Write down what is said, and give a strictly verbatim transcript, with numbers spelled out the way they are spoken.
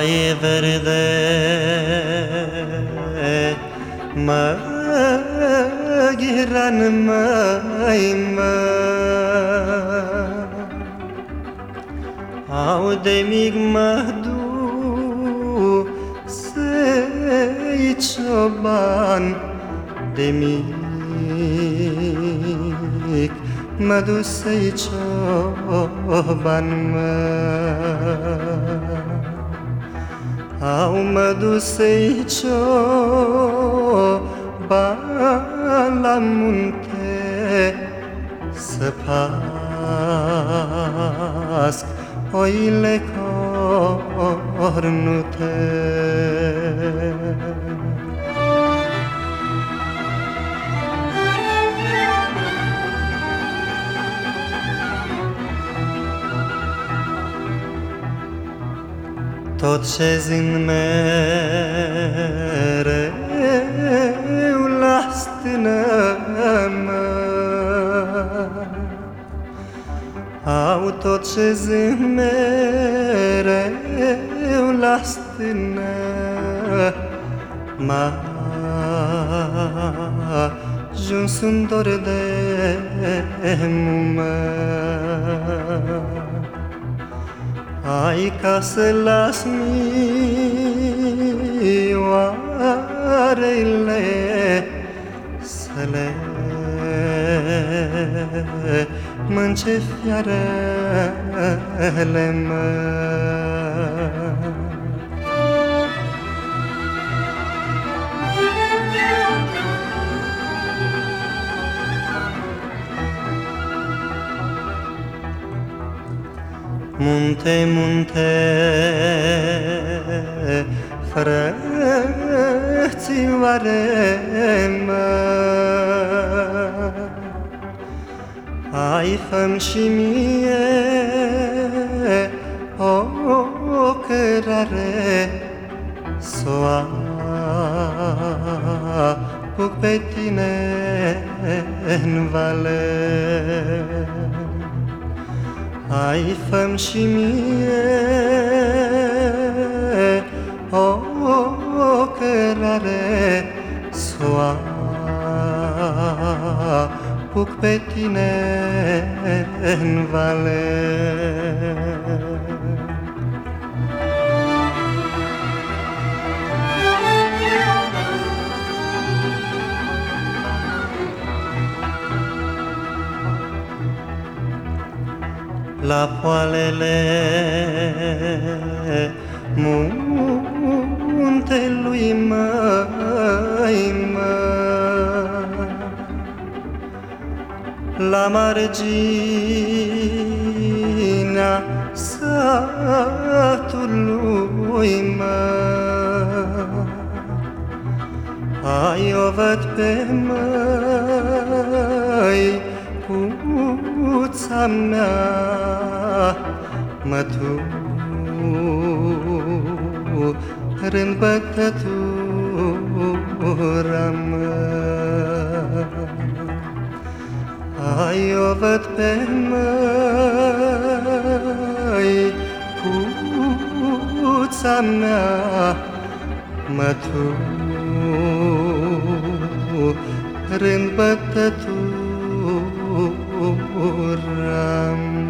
Foaie verde, măghiran măi mă, au de mic mă du să-i cioban, de mic mă du să-i cioban mă. Au mă dus să-i cioban la munte, să pasc oile cornute. Tot ce zin mereu la stână mă, au tot ce zin mereu la stână, m-a ajuns un dor de mumă. Ai ca să las mioarele să le mânce fiarele mă. Munte, munte, frățioare mă, hai fă-mi și mie o cărare, s-o apuc pe tine în vale. Hai fă-mi și mie o cărare, s-o apuc pe tine în vale. La poalele muntelui măi mă, la marginea satului mă, ai o văd pe măi cuța mea, mă tu rând bătătura mă. Ai o văd pe măi cuța mea, mă tu rând bătătura mă.